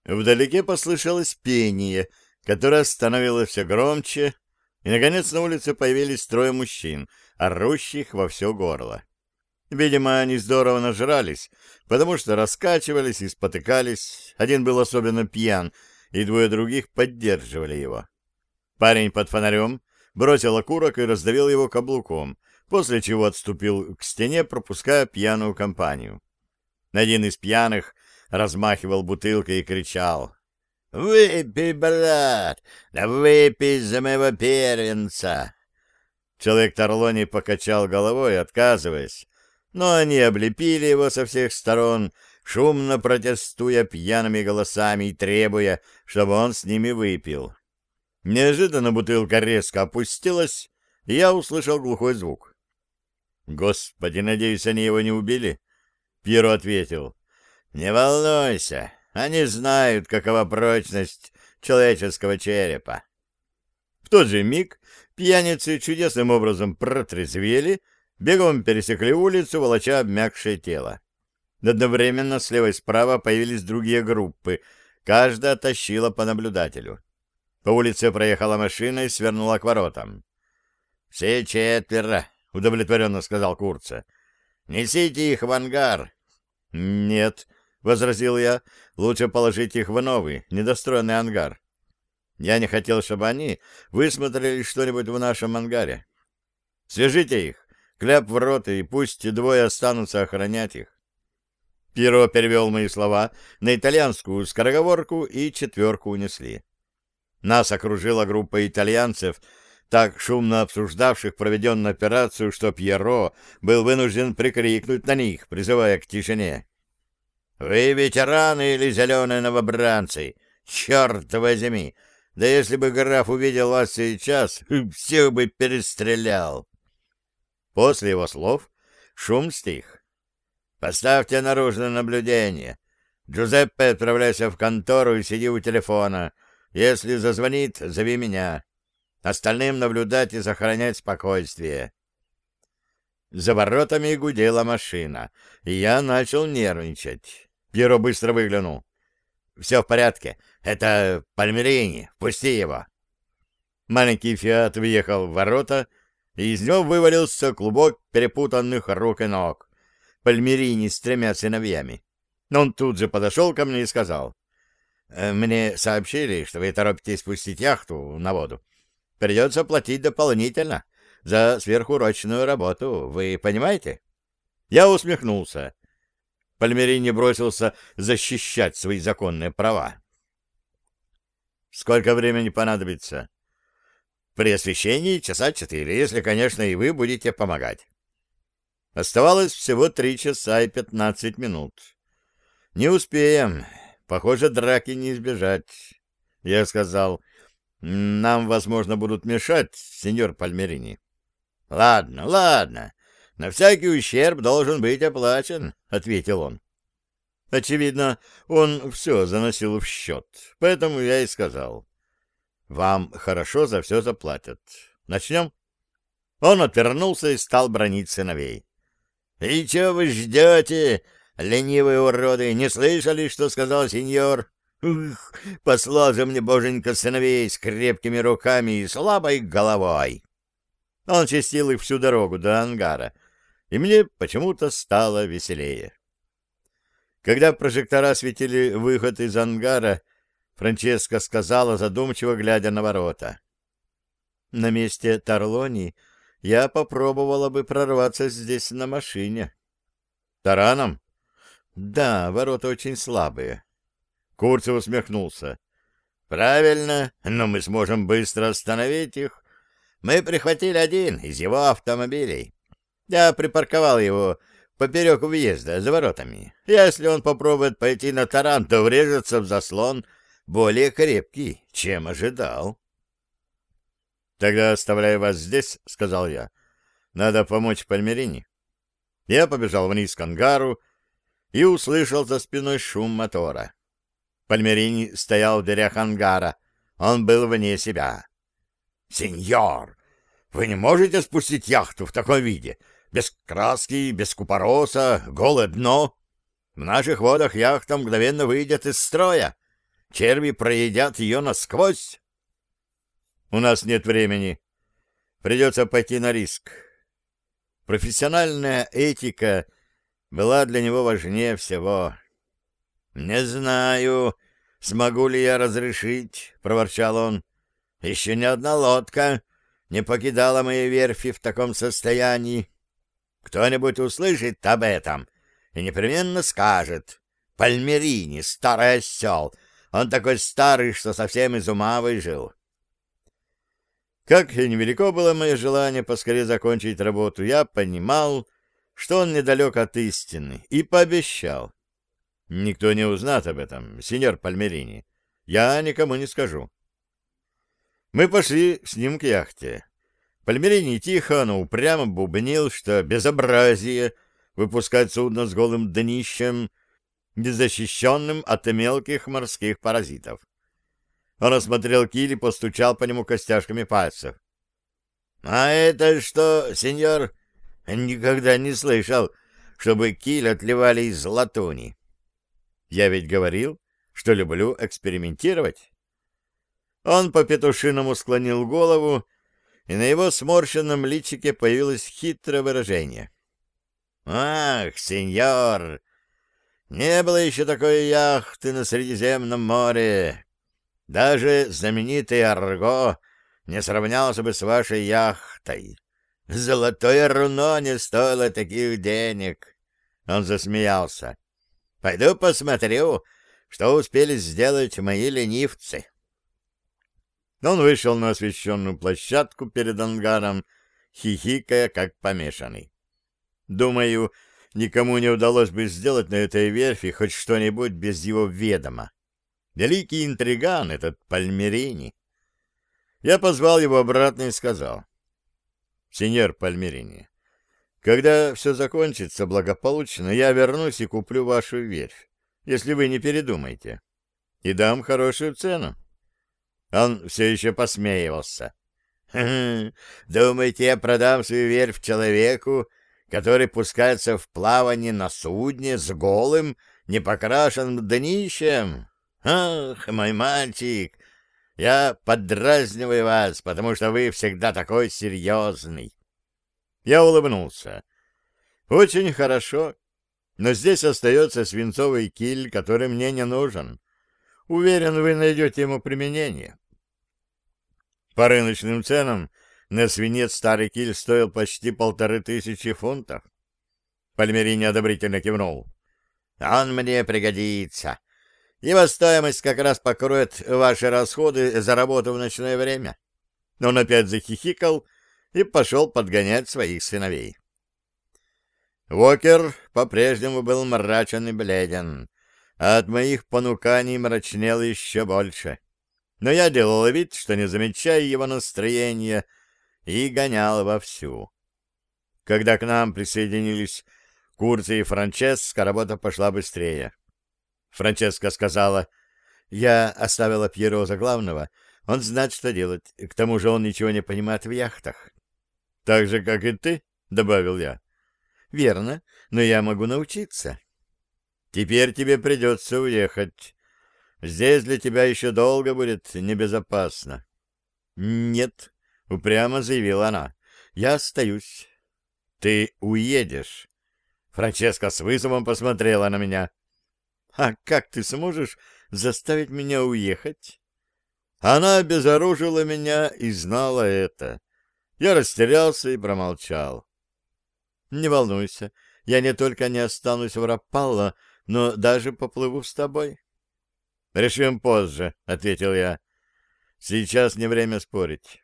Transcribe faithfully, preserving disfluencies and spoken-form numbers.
Вдалеке послышалось пение, которое становилось все громче, и, наконец, на улице появились трое мужчин, орущих во все горло. Видимо, они здорово нажрались, потому что раскачивались и спотыкались. Один был особенно пьян, и двое других поддерживали его. Парень под фонарем бросил окурок и раздавил его каблуком, после чего отступил к стене, пропуская пьяную компанию. Один из пьяных размахивал бутылкой и кричал: «Выпей, брат! Да выпей за моего первенца!» Человек Тарлони покачал головой, отказываясь, но они облепили его со всех сторон, шумно протестуя пьяными голосами и требуя, чтобы он с ними выпил. Неожиданно бутылка резко опустилась, и я услышал глухой звук. «Господи, надеюсь, они его не убили?» Пьеро ответил: «Не волнуйся, они знают, какова прочность человеческого черепа». В тот же миг пьяницы чудесным образом протрезвели, бегом пересекли улицу, волоча обмякшее тело. Одновременно слева и справа появились другие группы, каждая тащила по наблюдателю. По улице проехала машина и свернула к воротам. «Все четверо», — удовлетворенно сказал Курца. «Несите их в ангар». «Нет», — возразил я, — «лучше положить их в новый, недостроенный ангар. Я не хотел, чтобы они высмотрели что-нибудь в нашем ангаре. Свяжите их, кляп в рот, и пусть двое останутся охранять их». Пьеро перевел мои слова на итальянскую скороговорку, и четверку унесли. Нас окружила группа итальянцев, так шумно обсуждавших проведенную операцию, что Пьеро был вынужден прикрикнуть на них, призывая к тишине. «Вы ветераны или зеленые новобранцы? Черт возьми! Да если бы граф увидел вас сейчас, всех бы перестрелял!» После его слов шум стих. «Поставьте наружное наблюдение. Джузеппе, отправляйся в контору и сиди у телефона. Если зазвонит, зови меня. Остальным наблюдать и сохранять спокойствие». За воротами гудела машина, и я начал нервничать. Пьеро быстро выглянул. «Все в порядке. Это Пальмерини. Пусти его». Маленький «Фиат» въехал в ворота, и из него вывалился клубок перепутанных рук и ног. Пальмерини с тремя сыновьями. Он тут же подошел ко мне и сказал: «Мне сообщили, что вы торопитесь спустить яхту на воду. Придется платить дополнительно за сверхурочную работу. Вы понимаете?» Я усмехнулся. Пальмерини бросился защищать свои законные права. «Сколько времени понадобится?» «При освещении часа четыре, если, конечно, и вы будете помогать». Оставалось всего три часа и пятнадцать минут. «Не успеем. Похоже, драки не избежать». Я сказал: «Нам, возможно, будут мешать, сеньор Пальмерини». «Ладно, ладно. На всякий ущерб должен быть оплачен», — ответил он. Очевидно, он все заносил в счет, поэтому я и сказал: «Вам хорошо за все заплатят. Начнем?» Он отвернулся и стал бранить сыновей. «И чего вы ждете, ленивые уроды? Не слышали, что сказал сеньор? Ух, послал же мне боженька сыновей с крепкими руками и слабой головой». Он чистил их всю дорогу до ангара, и мне почему-то стало веселее. Когда прожектора светили выход из ангара, Франческа сказала, задумчиво глядя на ворота: «На месте Тарлони я попробовала бы прорваться здесь на машине». «Тараном?» «Да, ворота очень слабые». Курцев усмехнулся. «Правильно, но мы сможем быстро остановить их. Мы прихватили один из его автомобилей. Я припарковал его поперек въезда, за воротами. Если он попробует пойти на таран, то врежется в заслон более крепкий, чем ожидал». «Тогда оставляю вас здесь», — сказал я. «Надо помочь Пальмерини». Я побежал вниз к ангару и услышал за спиной шум мотора. Пальмерини стоял в дверях ангара. Он был вне себя. «Сеньор, вы не можете спустить яхту в таком виде? Без краски, без купороса, голое дно? В наших водах яхта мгновенно выйдет из строя. черви проедят ее насквозь. У нас нет времени. Придется пойти на риск. Профессиональная этика была для него важнее всего. «Не знаю, смогу ли я разрешить», — проворчал он. «Еще ни одна лодка не покидала мои верфи в таком состоянии. Кто-нибудь услышит об этом и непременно скажет: Пальмерини, старый осел, он такой старый, что совсем из ума выжил». Как и невелико было мое желание поскорее закончить работу, я понимал, что он недалек от истины, и пообещал: «Никто не узнает об этом, сеньор Пальмерини. Я никому не скажу». Мы пошли с ним к яхте. Пальмерини тихо, но упрямо бубнил, что безобразие выпускать судно с голым днищем, незащищенным от мелких морских паразитов. Он осмотрел киль и постучал по нему костяшками пальцев. — А это что, сеньор? Никогда не слышал, чтобы киль отливали из латуни. Я ведь говорил, что люблю экспериментировать. Он по-петушиному склонил голову, и на его сморщенном личике появилось хитрое выражение. — Ах, сеньор! Не было еще такой яхты на Средиземном море. Даже знаменитый Арго не сравнялся бы с вашей яхтой. Золотое руно не стоило таких денег. Он засмеялся. Пойду посмотрю, что успели сделать мои ленивцы. Он вышел на освещенную площадку перед ангаром, хихикая, как помешанный. Думаю, никому не удалось бы сделать на этой верфи хоть что-нибудь без его ведома. Великий интриган этот Пальмерини. Я позвал его обратно и сказал: «Сеньор Пальмерини, когда все закончится благополучно, я вернусь и куплю вашу верфь, если вы не передумаете, и дам хорошую цену». Он все еще посмеивался. «Думаете, я продам свою верфь человеку, который пускается в плавание на судне с голым, непокрашенным днищем? Ах, мой мальчик, я поддразниваю вас, потому что вы всегда такой серьезный». Я улыбнулся. «Очень хорошо, но здесь остается свинцовый киль, который мне не нужен. Уверен, вы найдете ему применение». По рыночным ценам на свинец старый киль стоил почти полторы тысячи фунтов. Пальмерини одобрительно кивнул. «Он мне пригодится. Его стоимость как раз покроет ваши расходы за работу в ночное время». Он опять захихикал и пошел подгонять своих сыновей. Уокер по-прежнему был мрачен и бледен, а от моих понуканий мрачнел еще больше. Но я делал вид, что не замечаю его настроения, и гонял вовсю. Когда к нам присоединились Курци и Франческа, работа пошла быстрее. Франческа сказала: «Я оставила Пьеро за главного, он знает, что делать, к тому же он ничего не понимает в яхтах». «Так же, как и ты?» — добавил я. «Верно, но я могу научиться». «Теперь тебе придется уехать. Здесь для тебя еще долго будет небезопасно». «Нет», — упрямо заявила она, — «я остаюсь». «Ты уедешь». Франческа с вызовом посмотрела на меня. «А как ты сможешь заставить меня уехать?» Она обезоружила меня и знала это. Я растерялся и промолчал. «Не волнуйся, я не только не останусь в Рапалло, но даже поплыву с тобой». «Решим позже», — ответил я. «Сейчас не время спорить».